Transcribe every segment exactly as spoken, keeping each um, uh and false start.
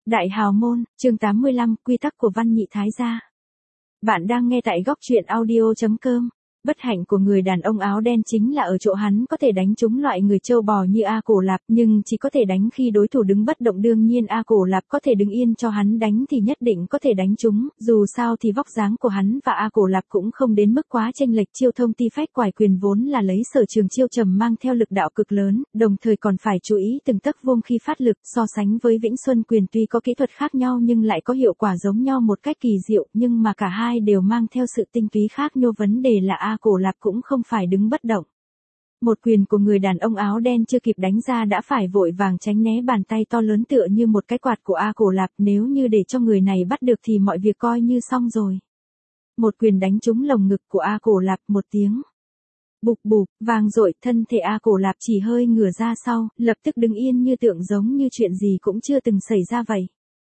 Đại hào môn, chương tám mươi lăm, quy tắc của Văn Nhị Thái gia. Bạn đang nghe tại góc truyện audio chấm com. Bất hạnh của người đàn ông áo đen chính là ở chỗ hắn có thể đánh trúng loại người trâu bò như A Cổ Lạp, nhưng chỉ có thể đánh khi đối thủ đứng bất động. Đương nhiên A Cổ Lạp có thể đứng yên cho hắn đánh thì nhất định có thể đánh trúng, dù sao thì vóc dáng của hắn và A Cổ Lạp cũng không đến mức quá chênh lệch. Chiêu thông ti phách quải quyền vốn là lấy sở trường chiêu trầm mang theo lực đạo cực lớn, đồng thời còn phải chú ý từng tấc vuông khi phát lực. So sánh với Vĩnh Xuân quyền tuy có kỹ thuật khác nhau nhưng lại có hiệu quả giống nhau một cách kỳ diệu, nhưng mà cả hai đều mang theo sự tinh túy khác nhau. Vấn đề là A Cổ Lạp cũng không phải đứng bất động. Một quyền của người đàn ông áo đen chưa kịp đánh ra đã phải vội vàng tránh né bàn tay to lớn tựa như một cái quạt của A Cổ Lạp. Nếu như để cho người này bắt được thì mọi việc coi như xong rồi. Một quyền đánh trúng lồng ngực của A Cổ Lạp, một tiếng bụp bụp vang dội, thân thể A Cổ Lạp chỉ hơi ngửa ra sau, lập tức đứng yên như tượng, giống như chuyện gì cũng chưa từng xảy ra vậy.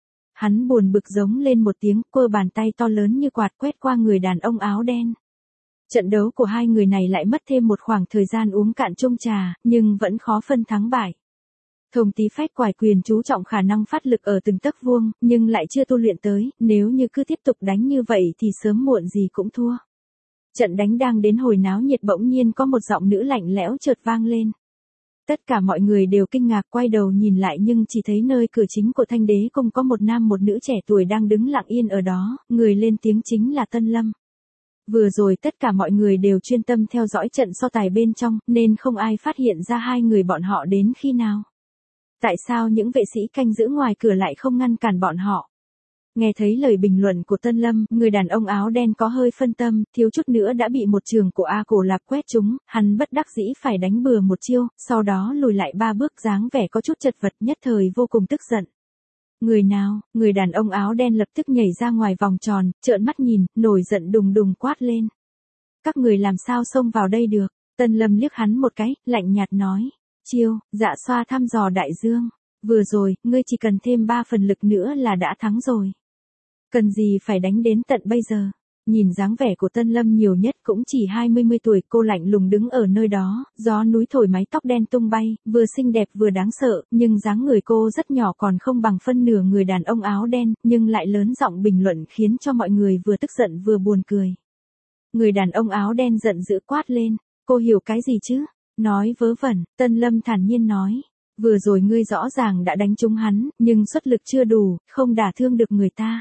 Hắn buồn bực giống lên một tiếng, quơ bàn tay to lớn như quạt quét qua người đàn ông áo đen. Trận đấu của hai người này lại mất thêm một khoảng thời gian uống cạn chung trà, nhưng vẫn khó phân thắng bại. Thông tí phách quải quyền chú trọng khả năng phát lực ở từng tấc vuông, nhưng lại chưa tu luyện tới, nếu như cứ tiếp tục đánh như vậy thì sớm muộn gì cũng thua. Trận đánh đang đến hồi náo nhiệt, bỗng nhiên có một giọng nữ lạnh lẽo chợt vang lên. Tất cả mọi người đều kinh ngạc quay đầu nhìn lại, nhưng chỉ thấy nơi cửa chính của Thanh Đế Cung có một nam một nữ trẻ tuổi đang đứng lặng yên ở đó, người lên tiếng chính là Tân Lâm. Vừa rồi tất cả mọi người đều chuyên tâm theo dõi trận so tài bên trong, nên không ai phát hiện ra hai người bọn họ đến khi nào. Tại sao những vệ sĩ canh giữ ngoài cửa lại không ngăn cản bọn họ? Nghe thấy lời bình luận của Tân Lâm, người đàn ông áo đen có hơi phân tâm, thiếu chút nữa đã bị một trường của A Cổ Lạp quét trúng, hắn bất đắc dĩ phải đánh bừa một chiêu, sau đó lùi lại ba bước, dáng vẻ có chút chật vật, nhất thời vô cùng tức giận. Người nào? Người đàn ông áo đen lập tức nhảy ra ngoài vòng tròn, trợn mắt nhìn, nổi giận đùng đùng quát lên. Các người làm sao xông vào đây được? Tân Lâm liếc hắn một cái, lạnh nhạt nói. Chiêu, dạ xoa thăm dò đại dương. Vừa rồi, ngươi chỉ cần thêm ba phần lực nữa là đã thắng rồi. Cần gì phải đánh đến tận bây giờ? Nhìn dáng vẻ của Tân Lâm nhiều nhất cũng chỉ hai mươi mươi tuổi, cô lạnh lùng đứng ở nơi đó, gió núi thổi mái tóc đen tung bay, vừa xinh đẹp vừa đáng sợ, nhưng dáng người cô rất nhỏ, còn không bằng phân nửa người đàn ông áo đen, nhưng lại lớn giọng bình luận khiến cho mọi người vừa tức giận vừa buồn cười. Người đàn ông áo đen giận dữ quát lên, cô hiểu cái gì chứ? Nói vớ vẩn. Tân Lâm thản nhiên nói, vừa rồi ngươi rõ ràng đã đánh trúng hắn, nhưng xuất lực chưa đủ, không đả thương được người ta.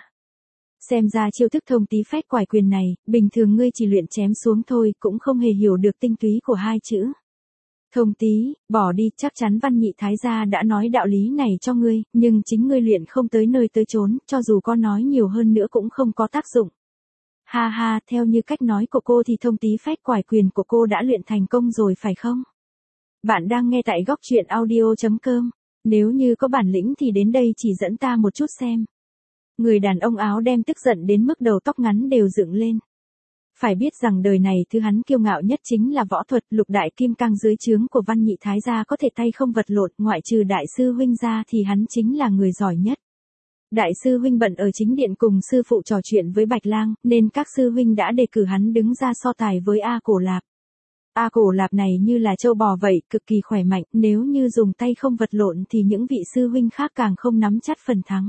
Xem ra chiêu thức thông tí phách quải quyền này, bình thường ngươi chỉ luyện chém xuống thôi, cũng không hề hiểu được tinh túy của hai chữ. Thông tí, bỏ đi, chắc chắn Văn Nhị Thái gia đã nói đạo lý này cho ngươi, nhưng chính ngươi luyện không tới nơi tới chốn, cho dù có nói nhiều hơn nữa cũng không có tác dụng. Ha ha, theo như cách nói của cô thì thông tí phách quải quyền của cô đã luyện thành công rồi phải không? Bạn đang nghe tại góc truyện audio chấm com. Nếu như có bản lĩnh thì đến đây chỉ dẫn ta một chút xem. Người đàn ông áo đen tức giận đến mức đầu tóc ngắn đều dựng lên. Phải biết rằng đời này thứ hắn kiêu ngạo nhất chính là võ thuật. Lục đại kim cang dưới trướng của Văn Nhị Thái gia có thể tay không vật lộn, ngoại trừ đại sư huynh ra thì hắn chính là người giỏi nhất. Đại sư huynh bận ở chính điện cùng sư phụ trò chuyện với Bạch Lang, nên các sư huynh đã đề cử hắn đứng ra so tài với A Cổ Lạp. A Cổ Lạp này như là trâu bò vậy, cực kỳ khỏe mạnh, nếu như dùng tay không vật lộn thì những vị sư huynh khác càng không nắm chắc phần thắng.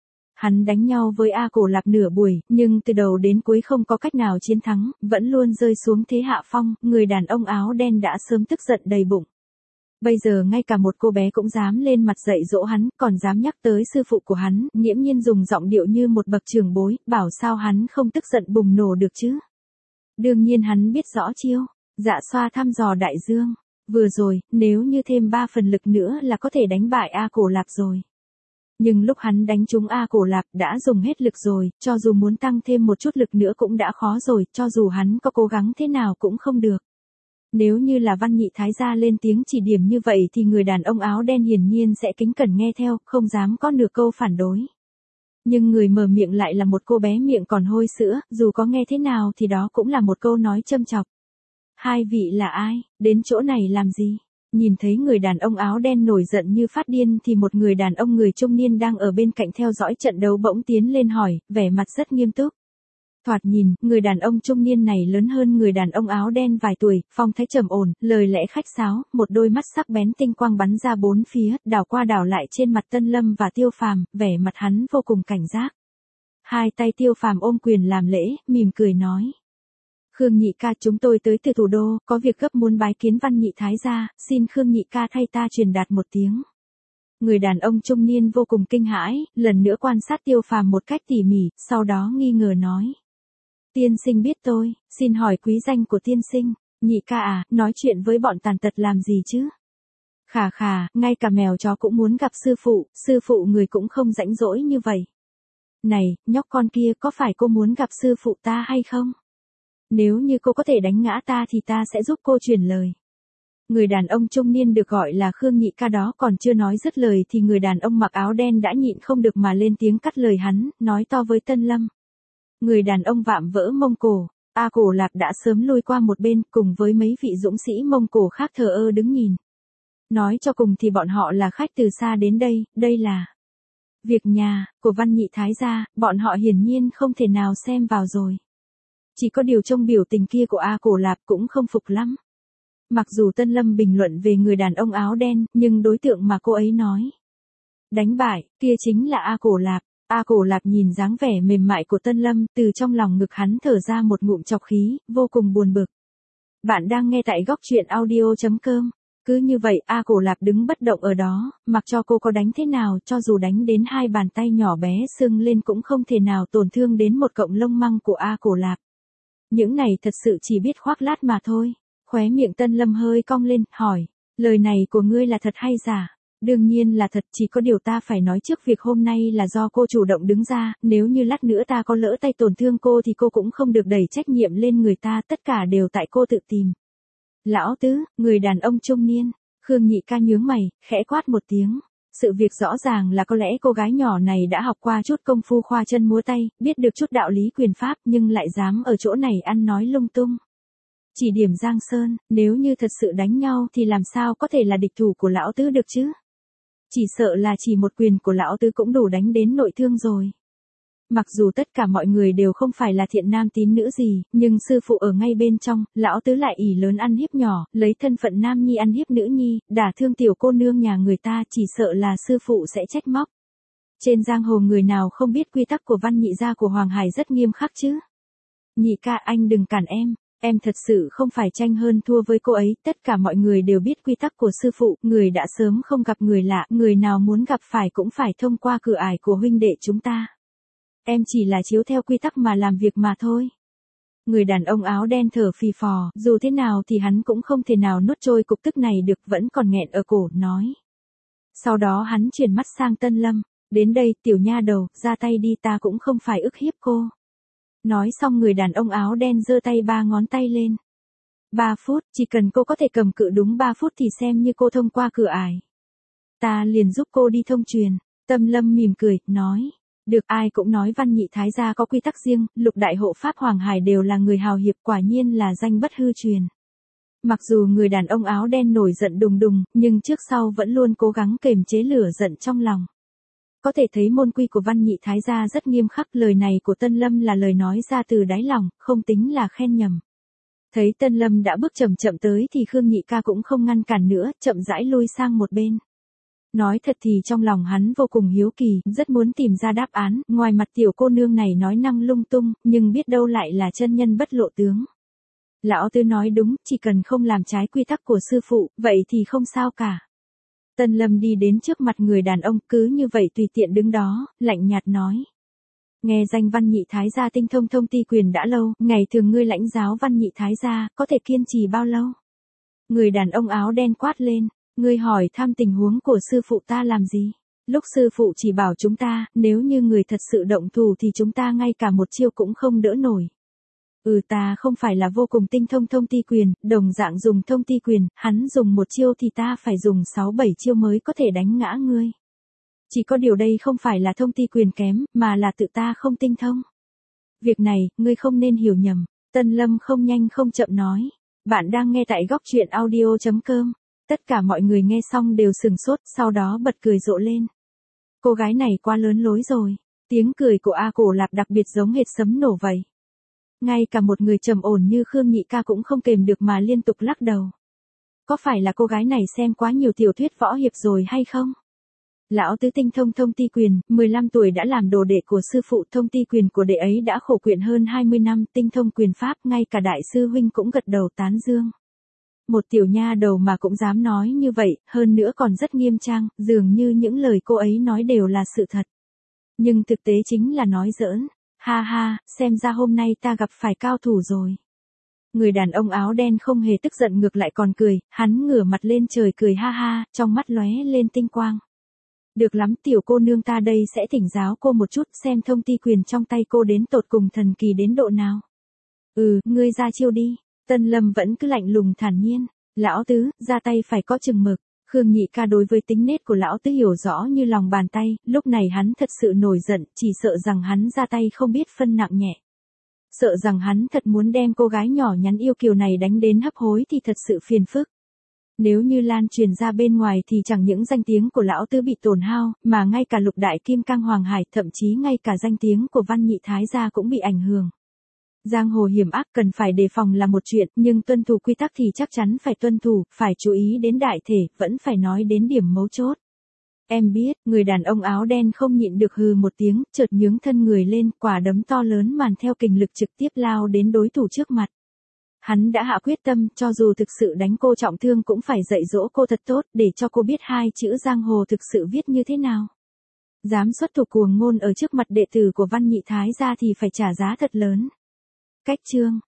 Hắn đánh nhau với A Cổ Lạp nửa buổi, nhưng từ đầu đến cuối không có cách nào chiến thắng, vẫn luôn rơi xuống thế hạ phong. Người đàn ông áo đen đã sớm tức giận đầy bụng. Bây giờ ngay cả một cô bé cũng dám lên mặt dạy dỗ hắn, còn dám nhắc tới sư phụ của hắn, nghiễm nhiên dùng giọng điệu như một bậc trưởng bối, bảo sao hắn không tức giận bùng nổ được chứ. Đương nhiên hắn biết rõ chiêu, dạ xoa thăm dò đại dương. Vừa rồi, nếu như thêm ba phần lực nữa là có thể đánh bại A Cổ Lạp rồi. Nhưng lúc hắn đánh trúng A Cổ Lạp đã dùng hết lực rồi, cho dù muốn tăng thêm một chút lực nữa cũng đã khó rồi, cho dù hắn có cố gắng thế nào cũng không được. Nếu như là Văn Nhị Thái gia lên tiếng chỉ điểm như vậy thì người đàn ông áo đen hiển nhiên sẽ kính cẩn nghe theo, không dám có nửa câu phản đối. Nhưng người mở miệng lại là một cô bé miệng còn hôi sữa, dù có nghe thế nào thì đó cũng là một câu nói châm chọc. Hai vị là ai, đến chỗ này làm gì? Nhìn thấy người đàn ông áo đen nổi giận như phát điên thì một người đàn ông người trung niên đang ở bên cạnh theo dõi trận đấu bỗng tiến lên hỏi, vẻ mặt rất nghiêm túc. Thoạt nhìn, người đàn ông trung niên này lớn hơn người đàn ông áo đen vài tuổi, phong thái trầm ổn, lời lẽ khách sáo, một đôi mắt sắc bén tinh quang bắn ra bốn phía, đảo qua đảo lại trên mặt Tân Lâm và Tiêu Phàm, vẻ mặt hắn vô cùng cảnh giác. Hai tay Tiêu Phàm ôm quyền làm lễ, mỉm cười nói. Khương nhị ca, chúng tôi tới từ thủ đô, có việc gấp muốn bái kiến Văn Nhị Thái gia, xin Khương nhị ca thay ta truyền đạt một tiếng. Người đàn ông trung niên vô cùng kinh hãi, lần nữa quan sát Tiêu Phàm một cách tỉ mỉ, sau đó nghi ngờ nói. Tiên sinh biết tôi, xin hỏi quý danh của tiên sinh. Nhị ca à, nói chuyện với bọn tàn tật làm gì chứ? Khà khà, ngay cả mèo chó cũng muốn gặp sư phụ, sư phụ người cũng không rãnh rỗi như vậy. Này, nhóc con kia, có phải cô muốn gặp sư phụ ta hay không? Nếu như cô có thể đánh ngã ta thì ta sẽ giúp cô truyền lời. Người đàn ông trung niên được gọi là Khương nhị ca đó còn chưa nói dứt lời thì người đàn ông mặc áo đen đã nhịn không được mà lên tiếng cắt lời hắn, nói to với Tân Lâm. Người đàn ông vạm vỡ Mông Cổ, A Cổ Lạp đã sớm lui qua một bên cùng với mấy vị dũng sĩ Mông Cổ khác thờ ơ đứng nhìn. Nói cho cùng thì bọn họ là khách từ xa đến đây, đây là việc nhà của Văn Nhị Thái gia, bọn họ hiển nhiên không thể nào xem vào rồi. Chỉ có điều trong biểu tình kia của A Cổ Lạp cũng không phục lắm. Mặc dù Tân Lâm bình luận về người đàn ông áo đen, nhưng đối tượng mà cô ấy nói đánh bại, kia chính là A Cổ Lạp. A Cổ Lạp nhìn dáng vẻ mềm mại của Tân Lâm, từ trong lòng ngực hắn thở ra một ngụm trọc khí, vô cùng buồn bực. Bạn đang nghe tại góc truyện audio chấm com. Cứ như vậy A Cổ Lạp đứng bất động ở đó, mặc cho cô có đánh thế nào, cho dù đánh đến hai bàn tay nhỏ bé sưng lên cũng không thể nào tổn thương đến một cọng lông măng của A Cổ Lạp. Những này thật sự chỉ biết khoác lác mà thôi. Khóe miệng Tân Lâm hơi cong lên, hỏi, lời này của ngươi là thật hay giả? Đương nhiên là thật, chỉ có điều ta phải nói trước việc hôm nay là do cô chủ động đứng ra, nếu như lát nữa ta có lỡ tay tổn thương cô thì cô cũng không được đẩy trách nhiệm lên người ta, tất cả đều tại cô tự tìm. Lão tứ, người đàn ông trung niên, Khương nhị ca nhướng mày, khẽ quát một tiếng. Sự việc rõ ràng là có lẽ cô gái nhỏ này đã học qua chút công phu khoa chân múa tay, biết được chút đạo lý quyền pháp nhưng lại dám ở chỗ này ăn nói lung tung. Chỉ điểm Giang Sơn, nếu như thật sự đánh nhau thì làm sao có thể là địch thủ của lão tứ được chứ? Chỉ sợ là chỉ một quyền của lão tứ cũng đủ đánh đến nội thương rồi. Mặc dù tất cả mọi người đều không phải là thiện nam tín nữ gì, nhưng sư phụ ở ngay bên trong, lão tứ lại ỷ lớn ăn hiếp nhỏ, lấy thân phận nam nhi ăn hiếp nữ nhi, đả thương tiểu cô nương nhà người ta, chỉ sợ là sư phụ sẽ trách móc. Trên giang hồ người nào không biết quy tắc của Văn Nhị gia của Hoàng Hải rất nghiêm khắc chứ? Nhị ca, anh đừng cản em. Em thật sự không phải tranh hơn thua với cô ấy, tất cả mọi người đều biết quy tắc của sư phụ, người đã sớm không gặp người lạ, người nào muốn gặp phải cũng phải thông qua cửa ải của huynh đệ chúng ta. Em chỉ là chiếu theo quy tắc mà làm việc mà thôi. Người đàn ông áo đen thở phì phò, dù thế nào thì hắn cũng không thể nào nuốt trôi cục tức này được, vẫn còn nghẹn ở cổ, nói. Sau đó hắn chuyển mắt sang Tân Lâm, đến đây tiểu nha đầu, ra tay đi, ta cũng không phải ức hiếp cô. Nói xong người đàn ông áo đen giơ tay ba ngón tay lên. Ba phút, chỉ cần cô có thể cầm cự đúng ba phút thì xem như cô thông qua cửa ải. Ta liền giúp cô đi thông truyền. Tâm Lâm mỉm cười, nói. Được, ai cũng nói Văn Nhị Thái gia có quy tắc riêng, lục đại hộ pháp Hoàng Hải đều là người hào hiệp, quả nhiên là danh bất hư truyền. Mặc dù người đàn ông áo đen nổi giận đùng đùng, nhưng trước sau vẫn luôn cố gắng kềm chế lửa giận trong lòng. Có thể thấy môn quy của Văn Nhị Thái gia rất nghiêm khắc, lời này của Tân Lâm là lời nói ra từ đáy lòng, không tính là khen nhầm. Thấy Tân Lâm đã bước chậm chậm tới thì Khương nhị ca cũng không ngăn cản nữa, chậm rãi lui sang một bên. Nói thật thì trong lòng hắn vô cùng hiếu kỳ, rất muốn tìm ra đáp án, ngoài mặt tiểu cô nương này nói năng lung tung, nhưng biết đâu lại là chân nhân bất lộ tướng. Lão tứ nói đúng, chỉ cần không làm trái quy tắc của sư phụ, vậy thì không sao cả. Tân Lâm đi đến trước mặt người đàn ông, cứ như vậy tùy tiện đứng đó, lạnh nhạt nói. Nghe danh Văn Nhị Thái gia tinh thông thông ti quyền đã lâu, ngày thường ngươi lãnh giáo Văn Nhị Thái gia, có thể kiên trì bao lâu? Người đàn ông áo đen quát lên, ngươi hỏi thăm tình huống của sư phụ ta làm gì? Lúc sư phụ chỉ bảo chúng ta, nếu như người thật sự động thủ thì chúng ta ngay cả một chiêu cũng không đỡ nổi. Ừ, ta không phải là vô cùng tinh thông thông ti quyền, đồng dạng dùng thông ti quyền, hắn dùng một chiêu thì ta phải dùng sáu bảy chiêu mới có thể đánh ngã ngươi. Chỉ có điều đây không phải là thông ti quyền kém, mà là tự ta không tinh thông. Việc này, ngươi không nên hiểu nhầm. Tân Lâm không nhanh không chậm nói. Bạn đang nghe tại góc truyện audio chấm com. Tất cả mọi người nghe xong đều sừng sốt, sau đó bật cười rộ lên. Cô gái này quá lớn lối rồi. Tiếng cười của A Cổ Lạp đặc biệt giống hệt sấm nổ vậy. Ngay cả một người trầm ổn như Khương Nhị Ca cũng không kềm được mà liên tục lắc đầu. Có phải là cô gái này xem quá nhiều tiểu thuyết võ hiệp rồi hay không? Lão tứ tinh thông thông ti quyền, mười lăm tuổi đã làm đồ đệ của sư phụ, thông ti quyền của đệ ấy đã khổ quyện hơn hai mươi năm, tinh thông quyền pháp, ngay cả đại sư huynh cũng gật đầu tán dương. Một tiểu nha đầu mà cũng dám nói như vậy, hơn nữa còn rất nghiêm trang, dường như những lời cô ấy nói đều là sự thật. Nhưng thực tế chính là nói giỡn. Ha ha, xem ra hôm nay ta gặp phải cao thủ rồi. Người đàn ông áo đen không hề tức giận, ngược lại còn cười, hắn ngửa mặt lên trời cười ha ha, trong mắt lóe lên tinh quang. Được lắm, tiểu cô nương, ta đây sẽ thỉnh giáo cô một chút, xem thông ti quyền trong tay cô đến tột cùng thần kỳ đến độ nào. Ừ, ngươi ra chiêu đi. Tân Lâm vẫn cứ lạnh lùng thản nhiên. Lão tứ, ra tay phải có chừng mực. Khương Nhị Ca đối với tính nết của lão tứ hiểu rõ như lòng bàn tay, lúc này hắn thật sự nổi giận, chỉ sợ rằng hắn ra tay không biết phân nặng nhẹ. Sợ rằng hắn thật muốn đem cô gái nhỏ nhắn yêu kiều này đánh đến hấp hối thì thật sự phiền phức. Nếu như lan truyền ra bên ngoài thì chẳng những danh tiếng của lão tứ bị tổn hao, mà ngay cả lục đại kim cang hoàng hải, thậm chí ngay cả danh tiếng của Văn Nhị Thái gia cũng bị ảnh hưởng. Giang hồ hiểm ác, cần phải đề phòng là một chuyện, nhưng tuân thủ quy tắc thì chắc chắn phải tuân thủ, phải chú ý đến đại thể, vẫn phải nói đến điểm mấu chốt. Em biết, người đàn ông áo đen không nhịn được hừ một tiếng, chợt nhướng thân người lên, quả đấm to lớn màn theo kình lực trực tiếp lao đến đối thủ trước mặt. Hắn đã hạ quyết tâm, cho dù thực sự đánh cô trọng thương cũng phải dạy dỗ cô thật tốt, để cho cô biết hai chữ giang hồ thực sự viết như thế nào. Dám xuất thủ cuồng ngôn ở trước mặt đệ tử của Văn Nhị Thái gia thì phải trả giá thật lớn. Cách chương